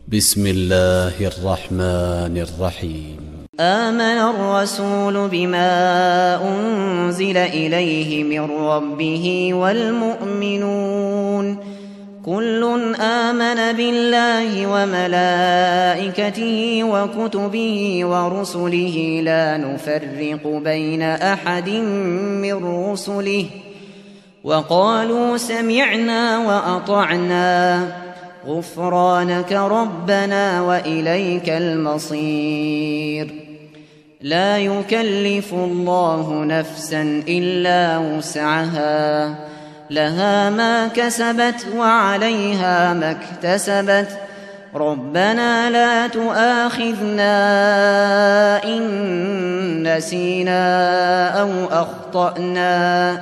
بسم الله الرحمن الرحيم. آمن الرسول بما أنزل إليه من ربه والمؤمنون كل آمن بالله وملائكته وكتبه ورسله لا نفرق بين أحد من رسله وقالوا سمعنا وأطعنا غفرانك ربنا وإليك المصير. لا يكلف الله نفسا إلا وسعها لها ما كسبت وعليها ما اكتسبت ربنا لا تؤاخذنا إن نسينا أو أخطأنا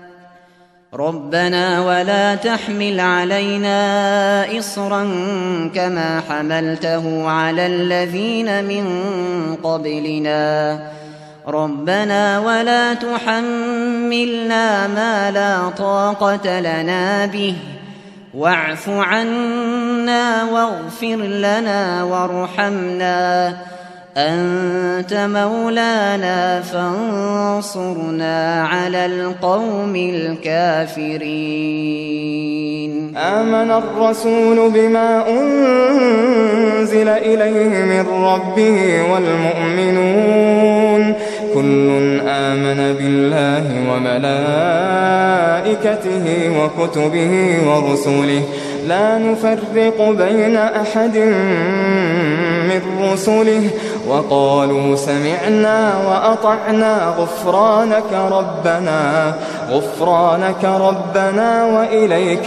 ربنا ولا تحمل علينا إصرا كما حملته على الذين من قبلنا ربنا ولا تحملنا ما لا طاقة لنا به واعف عنا واغفر لنا وارحمنا أنت مولانا فانصرنا على القوم الكافرين. آمن الرسول بما أنزل إليه من ربه والمؤمنون كل آمن بالله وملائكته وكتبه ورسله لا نفرق بين أحد من رسله وقالوا سمعنا وأطعنا غفرانك ربنا وإليك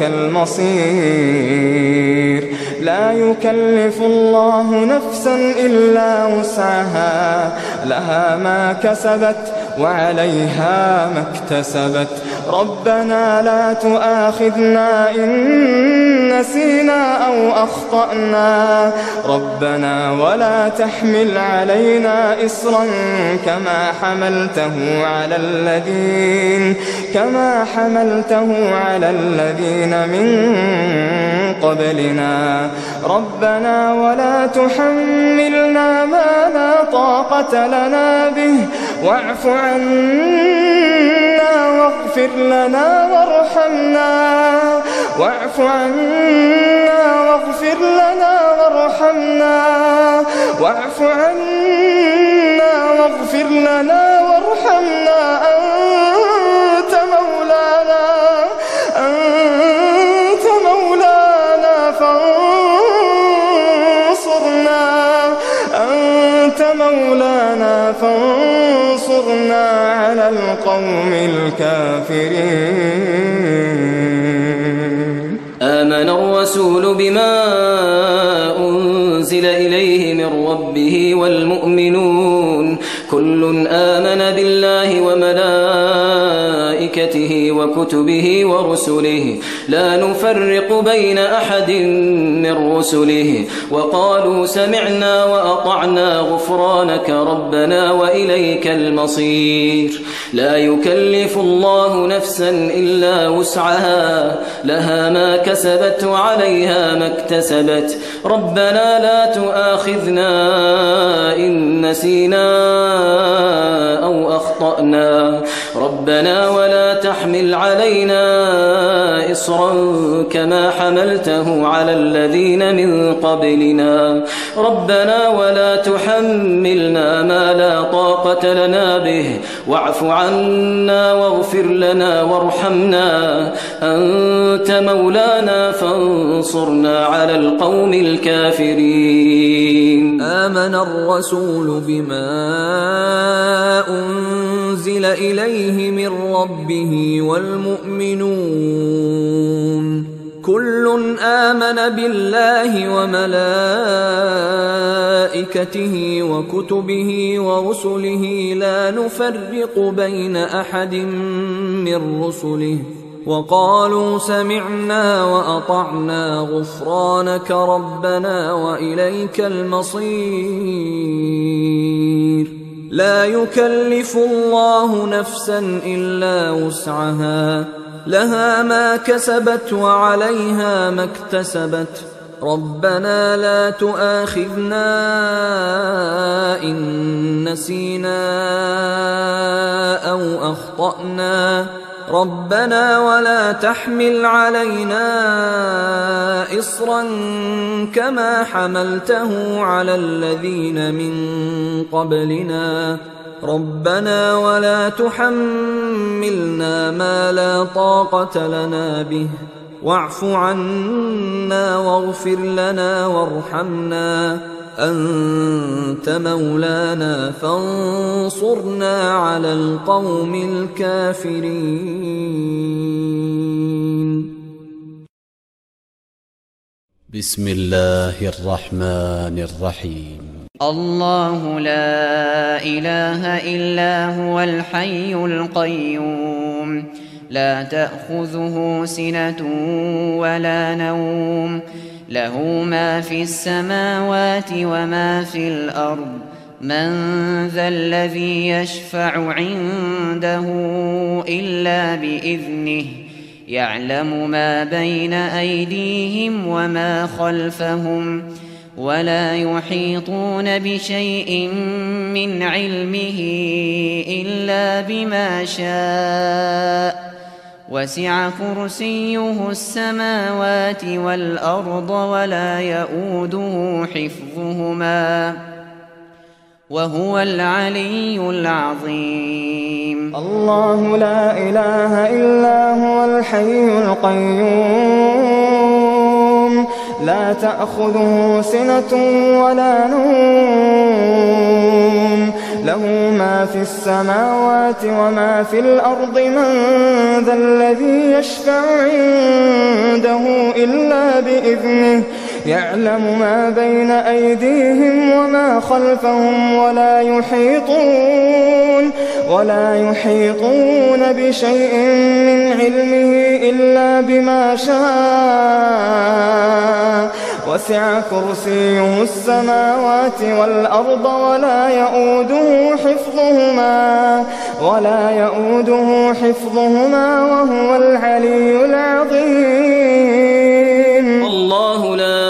المصير. لا يكلف الله نفسا إلا وسعها لها ما كسبت وعليها ما اكتسبت ربنا لا تؤاخذنا إن نسينا أو أخطأنا ربنا ولا تحمل علينا إصرا كما حملته على الذين من قبلنا ربنا ولا تحملنا ما لا طاقة لنا به واعف عنا واغفر لنا وارحمنا أنت مولانا فانصرنا على القوم الكافرين. آمن الرسول بما أنزل إليه من ربه والمؤمنون كل آمن بالله وملائكته وكتبه ورسله لا نفرق بين أحد من رسله وقالوا سمعنا وأطعنا غفرانك ربنا وإليك المصير. لا يكلف الله نفسا إلا وسعها لها ما كسبت وعليها ما اكتسبت ربنا لا تؤاخذنا إن نسينا أو أخطأنا ربنا ولا تحمل علينا إصرا كما حملته على الذين من قبلنا ربنا ولا تحملنا ما لا طاقة لنا به واعف عنا واغفر لنا وارحمنا أنت مولانا فانصرنا على القوم الكافرين. آمن الرسول بما أنزل إليه من ربه والمؤمنون كل آمن بالله وملائكته وكتبه ورسله لا نفرق بين أحد من رسله وقالوا سمعنا وأطعنا غفرانك ربنا وإليك المصير. لا يكلف الله نفسا إلا وسعها لها ما كسبت وعليها ما اكتسبت ربنا لا تؤاخذنا إن نسينا أو أخطأنا ربنا ولا تحمل علينا إصرا كما حملته على الذين من قبلنا ربنا ولا تحملنا ما لا طاقة لنا به واعف عنا واغفر لنا وارحمنا أنت مولانا فانصرنا على القوم الكافرين. بسم الله الرحمن الرحيم. الله لا إله إلا هو الحي القيوم لا تأخذه سنة ولا نوم له ما في السماوات وما في الأرض من ذا الذي يشفع عنده إلا بإذنه يعلم ما بين أيديهم وما خلفهم ولا يحيطون بشيء من علمه إلا بما شاء وسع كرسيه السماوات والأرض ولا يؤوده حفظهما وهو العلي العظيم. الله لا إله إلا هو الحي القيوم لا تأخذه سنة ولا نوم له ما في السماوات وما في الأرض من ذا الذي يشفع عنده إلا بإذنه يعلم ما بين أيديهم وما خلفهم ولا يحيطون بشيء من علمه إلا بما شاء وسع كرسيه السماوات والأرض ولا يؤوده حفظهما وهو العلي العظيم. الله لا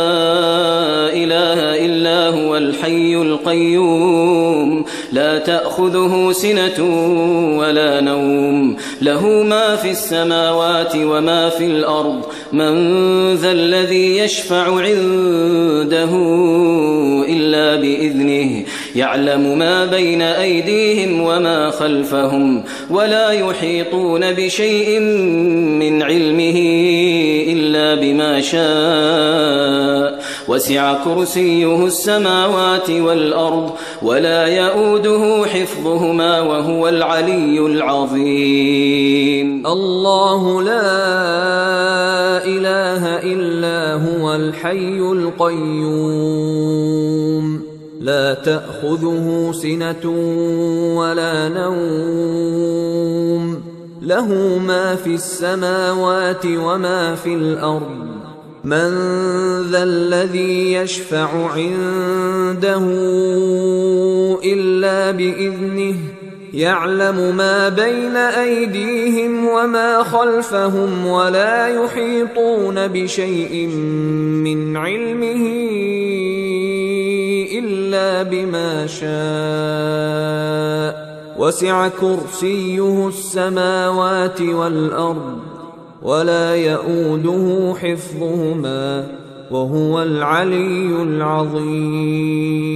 إله إلا هو الحي القيوم لا تأخذه سنة ولا نوم له ما في السماوات وما في الأرض من ذا الذي يشفع عنده إلا بإذنه يعلم ما بين أيديهم وما خلفهم ولا يحيطون بشيء من علمه إلا بما شاء وسع كرسيه السماوات والأرض ولا يؤوده حفظهما وهو العلي العظيم. الله لا إله إلا هو الحي القيوم لا تأخذه سنة ولا نوم له ما في السماوات وما في الأرض من ذا الذي يشفع عنده إلا بإذنه يعلم ما بين أيديهم وما خلفهم ولا يحيطون بشيء من علمه إلا بما شاء وسع كرسيه السماوات والأرض ولا يؤوده حفظهما وهو العلي العظيم.